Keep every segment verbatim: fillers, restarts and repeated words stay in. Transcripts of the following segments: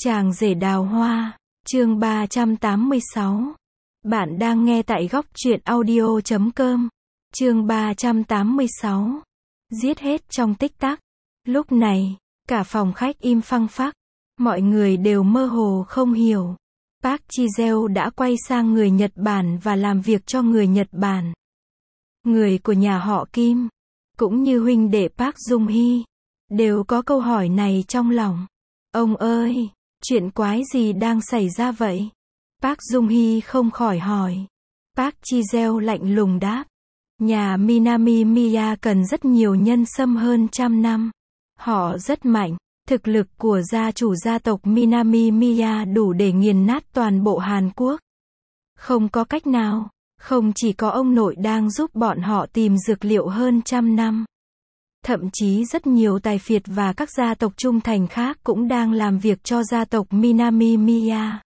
Chàng rể đào hoa, chương ba trăm tám mươi sáu. Bạn đang nghe tại góc truyện audio chấm com. Chương ba trăm tám mươi sáu. Giết hết trong tích tắc. Lúc này, cả phòng khách im phăng phắc. Mọi người đều mơ hồ không hiểu. Park Ji-seo đã quay sang người Nhật Bản và làm việc cho người Nhật Bản. Người của nhà họ Kim, cũng như huynh đệ Park Jung-hee, đều có câu hỏi này trong lòng. Ông ơi, chuyện quái gì đang xảy ra vậy? Park Jung-hee không khỏi hỏi. Park Ji-seo lạnh lùng đáp. Nhà Minami Miya cần rất nhiều nhân xâm hơn trăm năm. Họ rất mạnh. Thực lực của gia chủ gia tộc Minami Miya đủ để nghiền nát toàn bộ Hàn Quốc. Không có cách nào. Không chỉ có ông nội đang giúp bọn họ tìm dược liệu hơn trăm năm. Thậm chí rất nhiều tài phiệt và các gia tộc trung thành khác cũng đang làm việc cho gia tộc Minami Miya.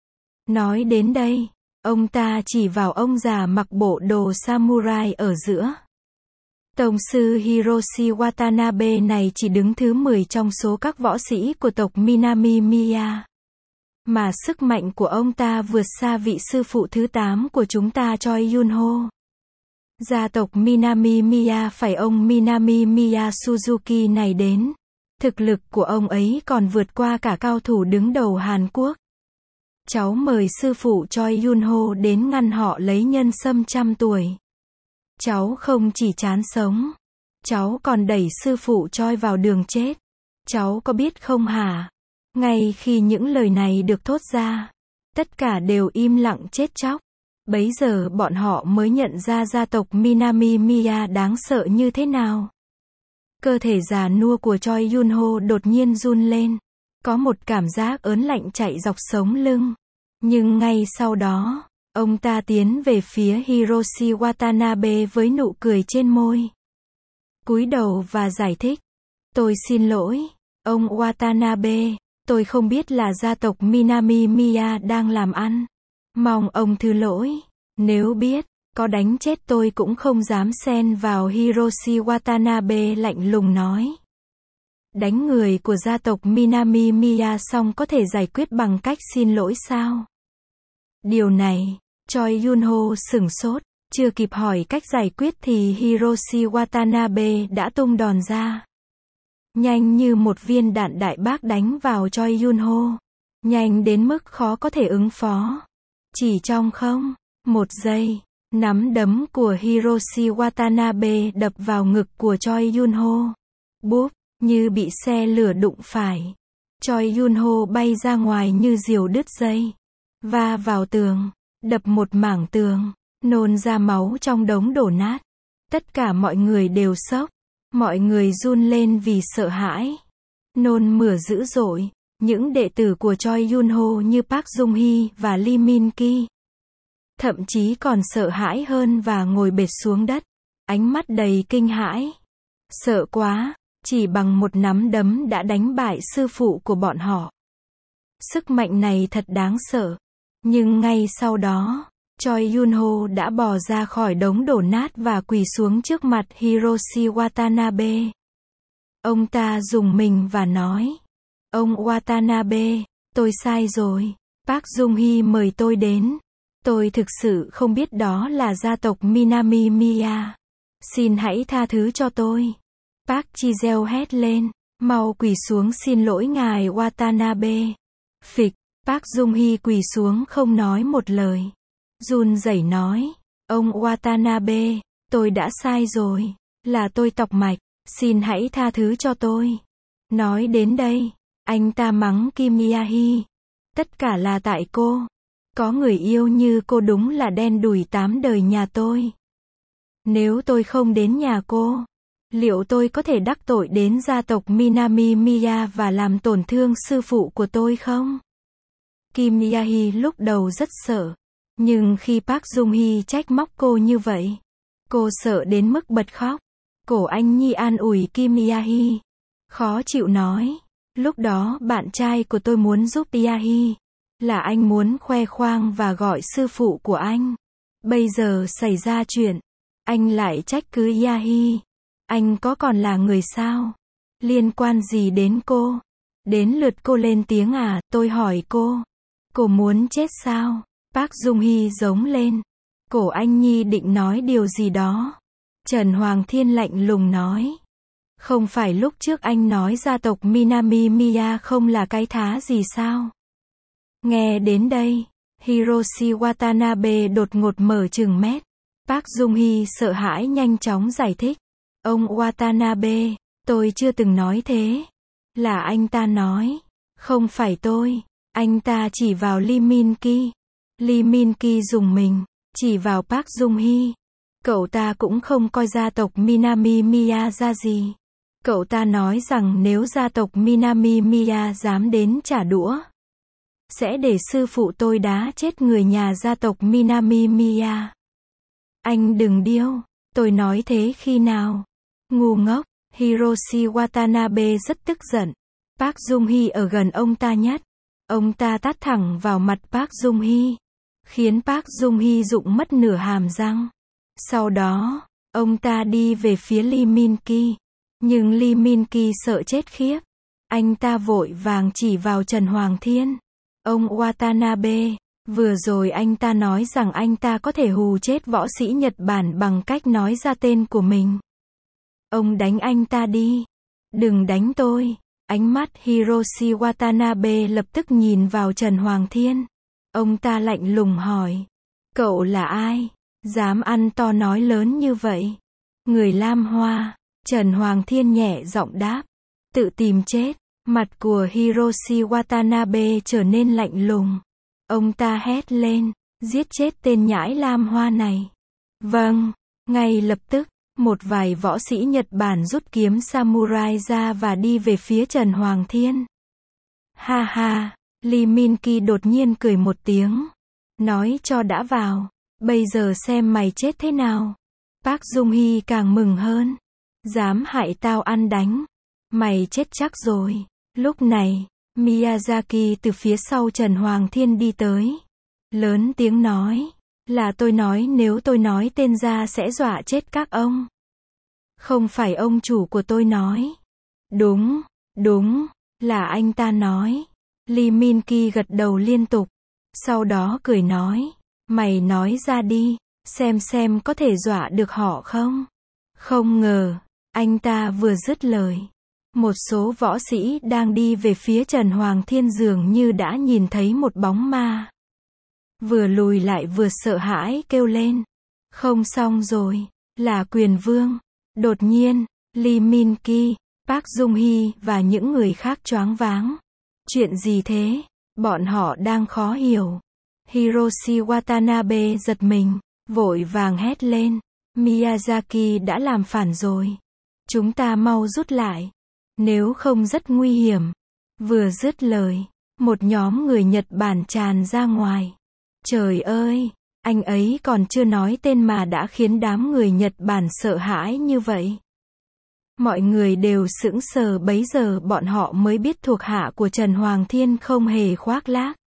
Nói đến đây, ông ta chỉ vào ông già mặc bộ đồ samurai ở giữa. Tông sư Hiroshi Watanabe này chỉ đứng thứ mười trong số các võ sĩ của tộc Minami Miya. Mà sức mạnh của ông ta vượt xa vị sư phụ thứ tám của chúng ta Choi Yun-ho. Gia tộc Minami Miya phải ông Minami Miya Suzuki này đến. Thực lực của ông ấy còn vượt qua cả cao thủ đứng đầu Hàn Quốc. Cháu mời sư phụ Choi Yun-ho đến ngăn họ lấy nhân sâm trăm tuổi. Cháu không chỉ chán sống. Cháu còn đẩy sư phụ Choi vào đường chết. Cháu có biết không hả? Ngay khi những lời này được thốt ra, tất cả đều im lặng chết chóc. Bấy giờ bọn họ mới nhận ra gia tộc Minami Miya đáng sợ như thế nào. Cơ thể già nua của Choi Yun-ho đột nhiên run lên. Có một cảm giác ớn lạnh chạy dọc sống lưng. Nhưng ngay sau đó, ông ta tiến về phía Hiroshi Watanabe với nụ cười trên môi. Cúi đầu và giải thích. Tôi xin lỗi, ông Watanabe, tôi không biết là gia tộc Minami Miya đang làm ăn. Mong ông thứ lỗi. Nếu biết, có đánh chết tôi cũng không dám xen vào. Hiroshi Watanabe lạnh lùng nói. Đánh người của gia tộc Minami Miya xong có thể giải quyết bằng cách xin lỗi sao? Điều này, Choi Yun-ho sửng sốt, chưa kịp hỏi cách giải quyết thì Hiroshi Watanabe đã tung đòn ra. Nhanh như một viên đạn đại bác đánh vào Choi Yun-ho. Nhanh đến mức khó có thể ứng phó. Chỉ trong không, một giây, nắm đấm của Hiroshi Watanabe đập vào ngực của Choi Yun-ho. Búp, như bị xe lửa đụng phải. Choi Yun-ho bay ra ngoài như diều đứt dây. Va vào tường, đập một mảng tường, nôn ra máu trong đống đổ nát. Tất cả mọi người đều sốc. Mọi người run lên vì sợ hãi. Nôn mửa dữ dội. Những đệ tử của Choi Yun-ho như Park Jung-hee và Lee Min-ki thậm chí còn sợ hãi hơn và ngồi bệt xuống đất. Ánh mắt đầy kinh hãi. Sợ quá, chỉ bằng một nắm đấm đã đánh bại sư phụ của bọn họ. Sức mạnh này thật đáng sợ. Nhưng ngay sau đó, Choi Yun-ho đã bò ra khỏi đống đổ nát và quỳ xuống trước mặt Hiroshi Watanabe. Ông ta rùng mình và nói. Ông Watanabe, tôi sai rồi. Park Jung-hee mời tôi đến. Tôi thực sự không biết đó là gia tộc Minami Miya. Xin hãy tha thứ cho tôi. Park Ji-seo hét lên. Mau quỳ xuống xin lỗi ngài Watanabe. Phịch, Park Jung-hee quỳ xuống không nói một lời. Run rẩy nói. Ông Watanabe, tôi đã sai rồi. Là tôi tọc mạch. Xin hãy tha thứ cho tôi. Nói đến đây, anh ta mắng Kim Ya-hee. Tất cả là tại cô. Có người yêu như cô đúng là đen đủi tám đời nhà tôi. Nếu tôi không đến nhà cô, liệu tôi có thể đắc tội đến gia tộc Minami Miya và làm tổn thương sư phụ của tôi không? Kim Ya-hee lúc đầu rất sợ. Nhưng khi Park Jung-hee trách móc cô như vậy, cô sợ đến mức bật khóc. Cổ anh nhi an ủi Kim Ya-hee. Khó chịu nói. Lúc đó bạn trai của tôi muốn giúp Ya-hee. Là anh muốn khoe khoang và gọi sư phụ của anh. Bây giờ xảy ra chuyện. Anh lại trách cứ Ya-hee. Anh có còn là người sao? Liên quan gì đến cô? Đến lượt cô lên tiếng à, tôi hỏi cô. Cô muốn chết sao? Park Jung Hee giống lên. Cổ anh Nhi định nói điều gì đó. Trần Hoàng Thiên lạnh lùng nói. Không phải lúc trước anh nói gia tộc Minami Miya không là cái thá gì sao? Nghe đến đây, Hiroshi Watanabe đột ngột mở trừng mét. Park Jung Hee sợ hãi nhanh chóng giải thích. Ông Watanabe, tôi chưa từng nói thế. Là anh ta nói. Không phải tôi. Anh ta chỉ vào Lee Min Ki. Lee Min Ki dùng mình, chỉ vào Park Jung Hee. Cậu ta cũng không coi gia tộc Minami Miya ra gì. Cậu ta nói rằng nếu gia tộc Minami Miya dám đến trả đũa, sẽ để sư phụ tôi đá chết người nhà gia tộc Minami Miya. Anh đừng điêu, tôi nói thế khi nào? Ngu ngốc, Hiroshi Watanabe rất tức giận. Park Jung Hee ở gần ông ta nhất. Ông ta tát thẳng vào mặt Park Jung Hee, khiến Park Jung Hee rụng mất nửa hàm răng. Sau đó, ông ta đi về phía Lee Min Ki. Nhưng Lee Min Ki sợ chết khiếp. Anh ta vội vàng chỉ vào Trần Hoàng Thiên. Ông Watanabe, vừa rồi anh ta nói rằng anh ta có thể hù chết võ sĩ Nhật Bản bằng cách nói ra tên của mình. Ông đánh anh ta đi. Đừng đánh tôi. Ánh mắt Hiroshi Watanabe lập tức nhìn vào Trần Hoàng Thiên. Ông ta lạnh lùng hỏi. Cậu là ai? Dám ăn to nói lớn như vậy? Người Lam Hoa. Trần Hoàng Thiên nhẹ giọng đáp. Tự tìm chết. Mặt của Hiroshi Watanabe trở nên lạnh lùng. Ông ta hét lên. Giết chết tên nhãi Lam Hoa này. Vâng. Ngay lập tức, một vài võ sĩ Nhật Bản rút kiếm samurai ra và đi về phía Trần Hoàng Thiên. Ha ha. Lee Min Ki đột nhiên cười một tiếng. Nói cho đã vào. Bây giờ xem mày chết thế nào. Park Jung Hee càng mừng hơn. Dám hại tao ăn đánh. Mày chết chắc rồi. Lúc này, Miyazaki từ phía sau Trần Hoàng Thiên đi tới. Lớn tiếng nói. Là tôi nói nếu tôi nói tên ra sẽ dọa chết các ông. Không phải ông chủ của tôi nói. Đúng, đúng, là anh ta nói. Lee Min Ki gật đầu liên tục. Sau đó cười nói. Mày nói ra đi, xem xem có thể dọa được họ không? Không ngờ, anh ta vừa dứt lời. Một số võ sĩ đang đi về phía Trần Hoàng Thiên dường như đã nhìn thấy một bóng ma. Vừa lùi lại vừa sợ hãi kêu lên. Không xong rồi, là Quyền Vương. Đột nhiên, Lee Min Ki, Park Jung Hee và những người khác choáng váng. Chuyện gì thế? Bọn họ đang khó hiểu. Hiroshi Watanabe giật mình, vội vàng hét lên. Miyazaki đã làm phản rồi. Chúng ta mau rút lại. Nếu không rất nguy hiểm. Vừa dứt lời, một nhóm người Nhật Bản tràn ra ngoài. Trời ơi, anh ấy còn chưa nói tên mà đã khiến đám người Nhật Bản sợ hãi như vậy. Mọi người đều sững sờ, bấy giờ bọn họ mới biết thuộc hạ của Trần Hoàng Thiên không hề khoác lác.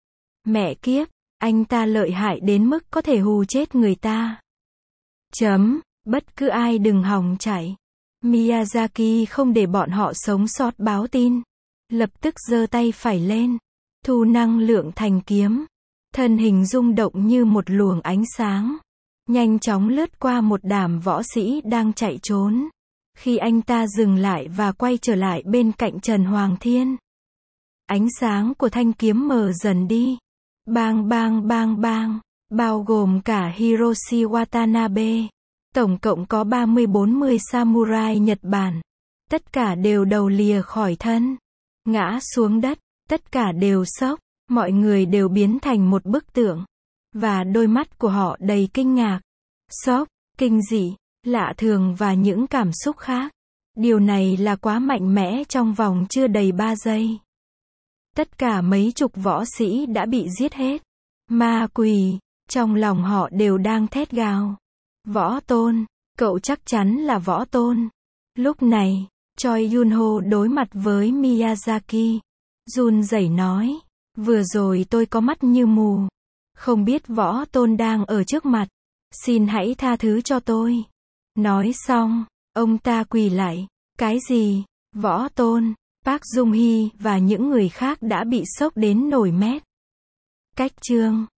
Mẹ kiếp, anh ta lợi hại đến mức có thể hù chết người ta. Chấm, bất cứ ai đừng hòng chạy. Miyazaki không để bọn họ sống sót báo tin. Lập tức giơ tay phải lên, thu năng lượng thành kiếm. Thân hình rung động như một luồng ánh sáng. Nhanh chóng lướt qua một đám võ sĩ đang chạy trốn. Khi anh ta dừng lại và quay trở lại bên cạnh Trần Hoàng Thiên. Ánh sáng của thanh kiếm mờ dần đi. Bang bang bang bang. Bao gồm cả Hiroshi Watanabe. Tổng cộng có ba mươi bốn mươi samurai Nhật Bản. Tất cả đều đầu lìa khỏi thân. Ngã xuống đất. Tất cả đều sốc. Mọi người đều biến thành một bức tượng. Và đôi mắt của họ đầy kinh ngạc, sốc, kinh dị, lạ thường và những cảm xúc khác. Điều này là quá mạnh mẽ trong vòng chưa đầy ba giây. Tất cả mấy chục võ sĩ đã bị giết hết. Ma quỷ, trong lòng họ đều đang thét gào. Võ Tôn, cậu chắc chắn là Võ Tôn. Lúc này, Choi Yun-ho đối mặt với Miyazaki. Run rẩy nói. Vừa rồi tôi có mắt như mù. Không biết Võ Tôn đang ở trước mặt. Xin hãy tha thứ cho tôi. Nói xong, ông ta quỳ lại. Cái gì? Võ Tôn? Park Jung Hee và những người khác đã bị sốc đến nổi mét. Cách chương